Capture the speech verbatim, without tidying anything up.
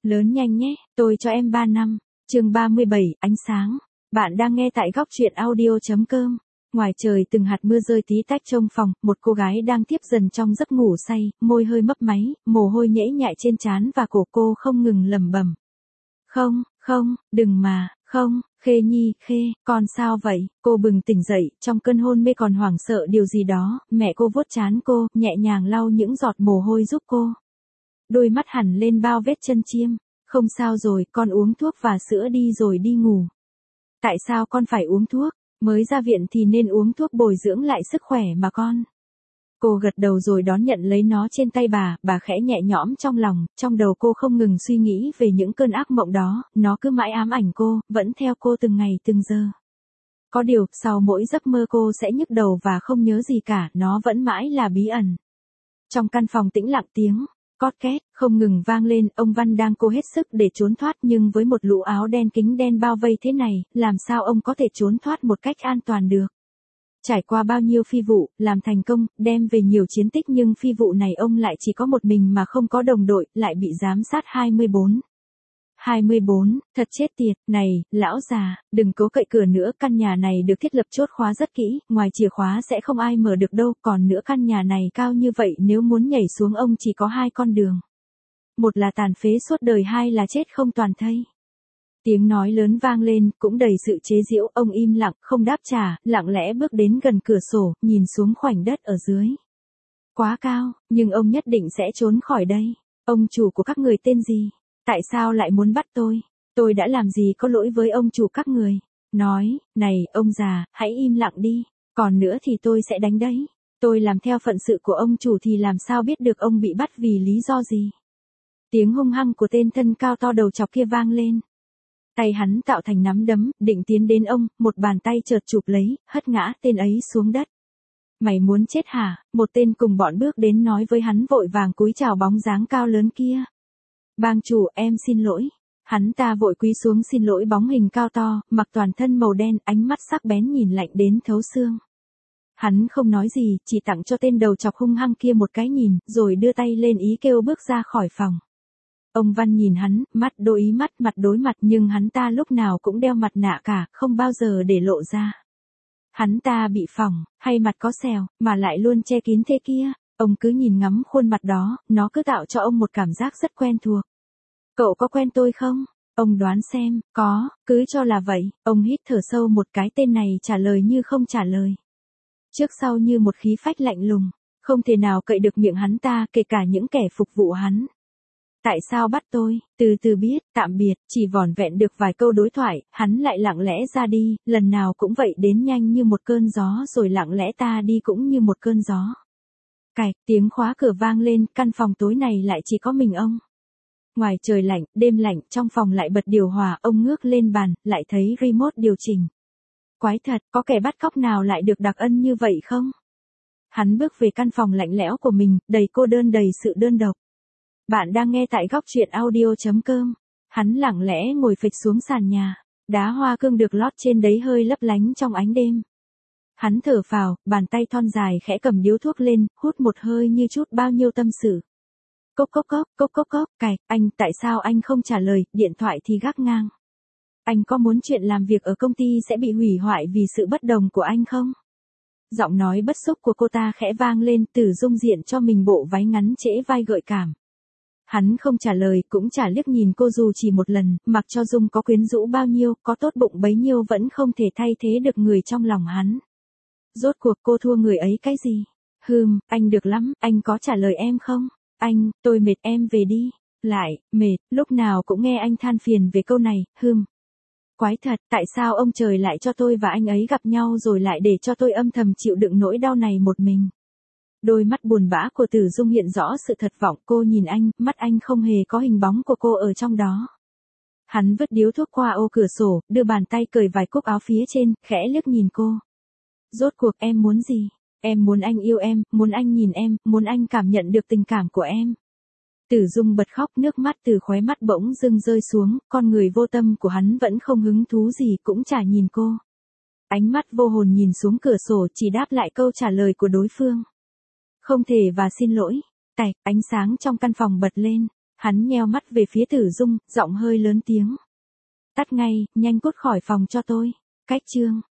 Lớn nhanh nhé, tôi cho em ba năm. Chương ba mươi bảy, ánh sáng. Bạn đang nghe tại góc truyện audio.com. Ngoài trời từng hạt mưa rơi tí tách trong phòng, một cô gái đang tiếp dần trong giấc ngủ say, môi hơi mấp máy, mồ hôi nhễ nhại trên trán và cổ cô không ngừng lẩm bẩm. Không, không, đừng mà, không, Khê Nhi, Khê, con sao vậy? Cô bừng tỉnh dậy, trong cơn hôn mê còn hoảng sợ điều gì đó, mẹ cô vuốt trán cô, nhẹ nhàng lau những giọt mồ hôi giúp cô. Đôi mắt hẳn lên bao vết chân chiêm. Không sao rồi, con uống thuốc và sữa đi rồi đi ngủ. Tại sao con phải uống thuốc? Mới ra viện thì nên uống thuốc bồi dưỡng lại sức khỏe mà con. Cô gật đầu rồi đón nhận lấy nó trên tay bà, bà khẽ nhẹ nhõm trong lòng, trong đầu cô không ngừng suy nghĩ về những cơn ác mộng đó, nó cứ mãi ám ảnh cô, vẫn theo cô từng ngày từng giờ. Có điều, sau mỗi giấc mơ cô sẽ nhức đầu và không nhớ gì cả, nó vẫn mãi là bí ẩn. Trong căn phòng tĩnh lặng tiếng cót két không ngừng vang lên, ông Văn đang cố hết sức để trốn thoát nhưng với một lũ áo đen kính đen bao vây thế này, làm sao ông có thể trốn thoát một cách an toàn được. Trải qua bao nhiêu phi vụ, làm thành công, đem về nhiều chiến tích nhưng phi vụ này ông lại chỉ có một mình mà không có đồng đội, lại bị giám sát hai mươi bốn. hai mươi bốn, thật chết tiệt, này, lão già, đừng cố cậy cửa nữa, căn nhà này được thiết lập chốt khóa rất kỹ, ngoài chìa khóa sẽ không ai mở được đâu, còn nữa căn nhà này cao như vậy nếu muốn nhảy xuống ông chỉ có hai con đường. Một là tàn phế suốt đời, hai là chết không toàn thây. Tiếng nói lớn vang lên, cũng đầy sự chế giễu, ông im lặng, không đáp trả, lặng lẽ bước đến gần cửa sổ, nhìn xuống khoảnh đất ở dưới. Quá cao, nhưng ông nhất định sẽ trốn khỏi đây. Ông chủ của các người tên gì? Tại sao lại muốn bắt tôi? Tôi đã làm gì có lỗi với ông chủ các người? Nói, này, ông già, hãy im lặng đi, còn nữa thì tôi sẽ đánh đấy. Tôi làm theo phận sự của ông chủ thì làm sao biết được ông bị bắt vì lý do gì? Tiếng hung hăng của tên thân cao to đầu chọc kia vang lên. Tay hắn tạo thành nắm đấm, định tiến đến ông, một bàn tay chợt chụp lấy, hất ngã tên ấy xuống đất. Mày muốn chết hả? Một tên cùng bọn bước đến nói với hắn, vội vàng cúi chào bóng dáng cao lớn kia. Bang chủ, em xin lỗi. Hắn ta vội cúi xuống xin lỗi bóng hình cao to, mặc toàn thân màu đen, ánh mắt sắc bén nhìn lạnh đến thấu xương. Hắn không nói gì, chỉ tặng cho tên đầu chọc hung hăng kia một cái nhìn, rồi đưa tay lên ý kêu bước ra khỏi phòng. Ông Văn nhìn hắn, mắt đối ý mắt, mặt đối mặt, nhưng hắn ta lúc nào cũng đeo mặt nạ cả, không bao giờ để lộ ra. Hắn ta bị phỏng, hay mặt có sẹo, mà lại luôn che kín thế kia. Ông cứ nhìn ngắm khuôn mặt đó, nó cứ tạo cho ông một cảm giác rất quen thuộc. Cậu có quen tôi không? Ông đoán xem, có, cứ cho là vậy. Ông hít thở sâu một cái, tên này trả lời như không trả lời. Trước sau như một khí phách lạnh lùng, không thể nào cậy được miệng hắn ta, kể cả những kẻ phục vụ hắn. Tại sao bắt tôi? Từ từ biết, tạm biệt, chỉ vỏn vẹn được vài câu đối thoại, hắn lại lặng lẽ ra đi, lần nào cũng vậy, đến nhanh như một cơn gió rồi lặng lẽ ta đi cũng như một cơn gió. Cạch, tiếng khóa cửa vang lên, căn phòng tối này lại chỉ có mình ông. Ngoài trời lạnh, đêm lạnh, trong phòng lại bật điều hòa, ông ngước lên bàn, lại thấy remote điều chỉnh. Quái thật, có kẻ bắt cóc nào lại được đặc ân như vậy không? Hắn bước về căn phòng lạnh lẽo của mình, đầy cô đơn, đầy sự đơn độc. Bạn đang nghe tại góc truyện audio.com. Hắn lặng lẽ ngồi phịch xuống sàn nhà, đá hoa cương được lót trên đấy hơi lấp lánh trong ánh đêm. Hắn thở phào, bàn tay thon dài khẽ cầm điếu thuốc lên, hút một hơi như chút bao nhiêu tâm sự. Cốc cốc cốc, cốc cốc cốc, cạch, anh, tại sao anh không trả lời, điện thoại thì gác ngang. Anh có muốn chuyện làm việc ở công ty sẽ bị hủy hoại vì sự bất đồng của anh không? Giọng nói bất xúc của cô ta khẽ vang lên, Tử Dung diện cho mình bộ váy ngắn trễ vai gợi cảm. Hắn không trả lời, cũng chả liếc nhìn cô dù chỉ một lần, mặc cho Dung có quyến rũ bao nhiêu, có tốt bụng bấy nhiêu vẫn không thể thay thế được người trong lòng hắn. Rốt cuộc cô thua người ấy cái gì? Hừm, anh được lắm, anh có trả lời em không? Anh, tôi mệt, em về đi. Lại, mệt, lúc nào cũng nghe anh than phiền về câu này, hừm. Quái thật, tại sao ông trời lại cho tôi và anh ấy gặp nhau rồi lại để cho tôi âm thầm chịu đựng nỗi đau này một mình? Đôi mắt buồn bã của Tử Dung hiện rõ sự thất vọng, cô nhìn anh, mắt anh không hề có hình bóng của cô ở trong đó. Hắn vứt điếu thuốc qua ô cửa sổ, đưa bàn tay cởi vài cúc áo phía trên, khẽ liếc nhìn cô. Rốt cuộc em muốn gì? Em muốn anh yêu em, muốn anh nhìn em, muốn anh cảm nhận được tình cảm của em. Tử Dung bật khóc, nước mắt từ khóe mắt bỗng dưng rơi xuống, con người vô tâm của hắn vẫn không hứng thú gì, cũng chả nhìn cô. Ánh mắt vô hồn nhìn xuống cửa sổ, chỉ đáp lại câu trả lời của đối phương. Không thể và xin lỗi. Tạch, ánh sáng trong căn phòng bật lên. Hắn nheo mắt về phía Tử Dung, giọng hơi lớn tiếng. Tắt ngay, nhanh cút khỏi phòng cho tôi. Cách chương.